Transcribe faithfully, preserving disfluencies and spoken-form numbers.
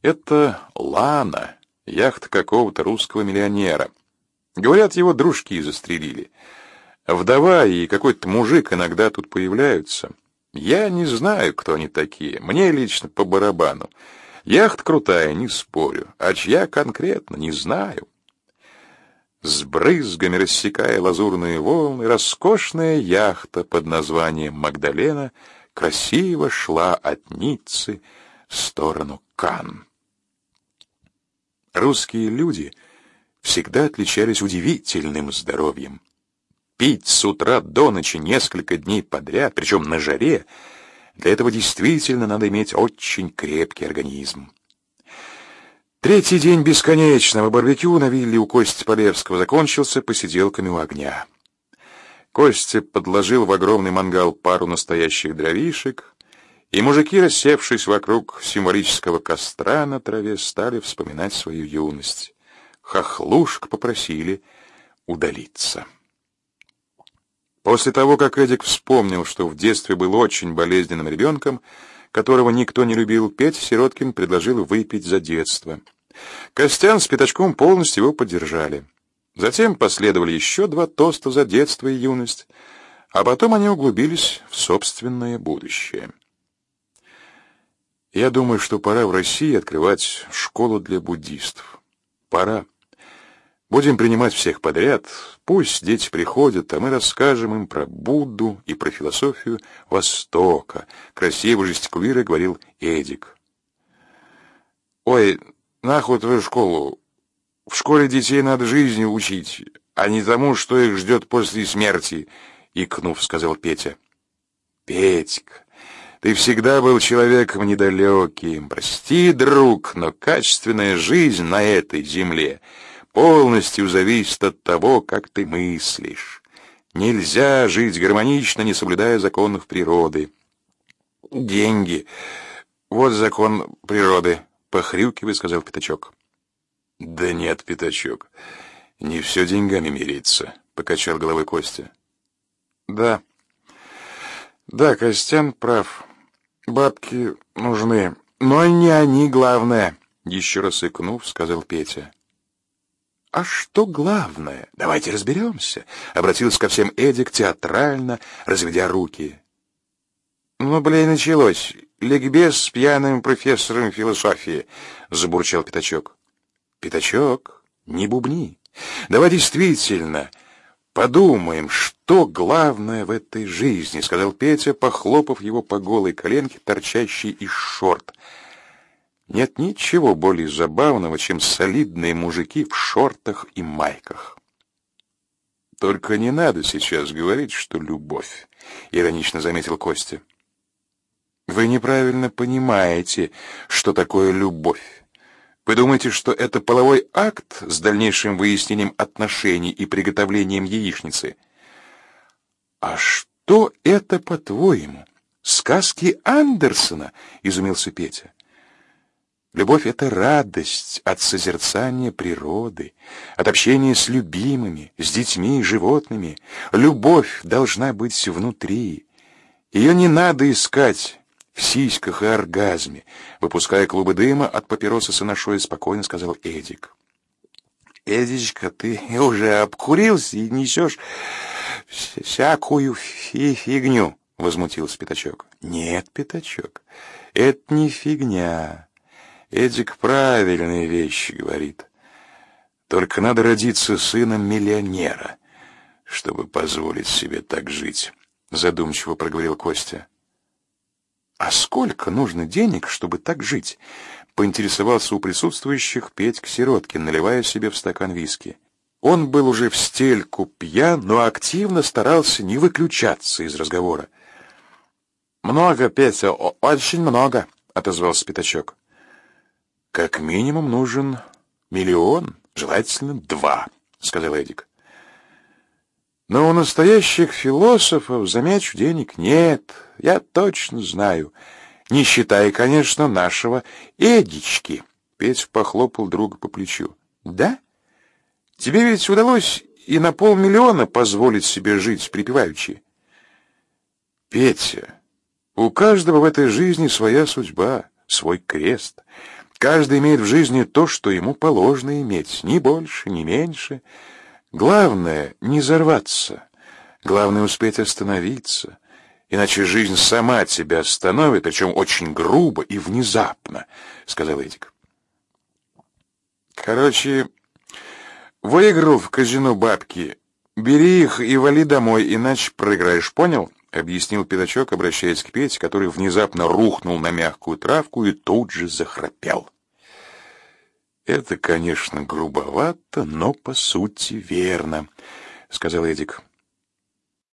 Это Лана, яхта какого-то русского миллионера. Говорят, его дружки застрелили. Вдова и какой-то мужик иногда тут появляются. Я не знаю, кто они такие. Мне лично по барабану. Яхта крутая, не спорю. А чья конкретно, не знаю. С брызгами рассекая лазурные волны, роскошная яхта под названием «Магдалена» красиво шла от Ниццы в сторону Канн. Русские люди всегда отличались удивительным здоровьем. Пить с утра до ночи несколько дней подряд, причем на жаре, для этого действительно надо иметь очень крепкий организм. Третий день бесконечного барбекю на вилле у Кости Полевского закончился посиделками у огня. Костя подложил в огромный мангал пару настоящих дровишек, и мужики, рассевшись вокруг символического костра на траве, стали вспоминать свою юность. Хохлушек попросили удалиться. После того, как Эдик вспомнил, что в детстве был очень болезненным ребенком, которого никто не любил, Петя Сироткин предложил выпить за детство. Костян с Пятачком полностью его поддержали. Затем последовали еще два тоста за детство и юность, а потом они углубились в собственное будущее. Я думаю, что пора в России открывать школу для буддистов. Пора. Будем принимать всех подряд, пусть дети приходят, а мы расскажем им про Будду и про философию Востока, красиво жестикулируя, говорил Эдик. Ой, нахуй твою школу. В школе детей надо жизни учить, а не тому, что их ждет после смерти, икнув, сказал Петя. Петька, ты всегда был человеком недалеким. Прости, друг, но качественная жизнь на этой земле полностью зависит от того, как ты мыслишь. Нельзя жить гармонично, не соблюдая законов природы. Деньги — вот закон природы, похрюкивая, сказал Пятачок. Да нет, Пятачок, не все деньгами мерится, покачал головой Костя. Да, да, Костян прав. Бабки нужны, но не они главное, еще раз икнув, сказал Петя. А что главное? Давайте разберемся, обратился ко всем Эдик, театрально разведя руки. Ну, блин, началось. Ликбез с пьяным профессором философии, забурчал Пятачок. Пятачок, не бубни. Давай действительно подумаем, что главное в этой жизни, сказал Петя, похлопав его по голой коленке, торчащей из шорт. Нет ничего более забавного, чем солидные мужики в шортах и майках. Только не надо сейчас говорить, что любовь, иронично заметил Костя. Вы неправильно понимаете, что такое любовь. Вы думаете, что это половой акт с дальнейшим выяснением отношений и приготовлением яичницы? А что это, по-твоему, сказки Андерсена? Изумился Петя. Любовь — это радость от созерцания природы, от общения с любимыми, с детьми и животными. Любовь должна быть внутри. Ее не надо искать в сиськах и оргазме, выпуская клубы дыма от папиросы Санашоя, спокойно сказал Эдик. Эдичка, ты уже обкурился и несешь всякую фи фигню, возмутился Пятачок. Нет, Пятачок, это не фигня. Эдик правильные вещи говорит. Только надо родиться сыном миллионера, чтобы позволить себе так жить, задумчиво проговорил Костя. А сколько нужно денег, чтобы так жить? Поинтересовался у присутствующих Петька Сироткин, наливая себе в стакан виски. Он был уже в стельку пьян, но активно старался не выключаться из разговора. Много, Петя, очень много, отозвался Пятачок. Как минимум нужен миллион, желательно два, сказал Эдик. Но у настоящих философов, замечу, денег нет, я точно знаю. Не считая, конечно, нашего Эдички. Петя похлопал друга по плечу. Да? Тебе ведь удалось и на полмиллиона позволить себе жить припеваючи. Петя, у каждого в этой жизни своя судьба, свой крест. Каждый имеет в жизни то, что ему положено иметь, ни больше, ни меньше. Главное — не взорваться, главное — успеть остановиться, иначе жизнь сама тебя остановит, причем очень грубо и внезапно, — сказал Эдик. Короче, выиграл в казино бабки, бери их и вали домой, иначе проиграешь, понял? — объяснил Пятачок, обращаясь к Пете, который внезапно рухнул на мягкую травку и тут же захрапел. «Это, конечно, грубовато, но по сути верно», — сказал Эдик.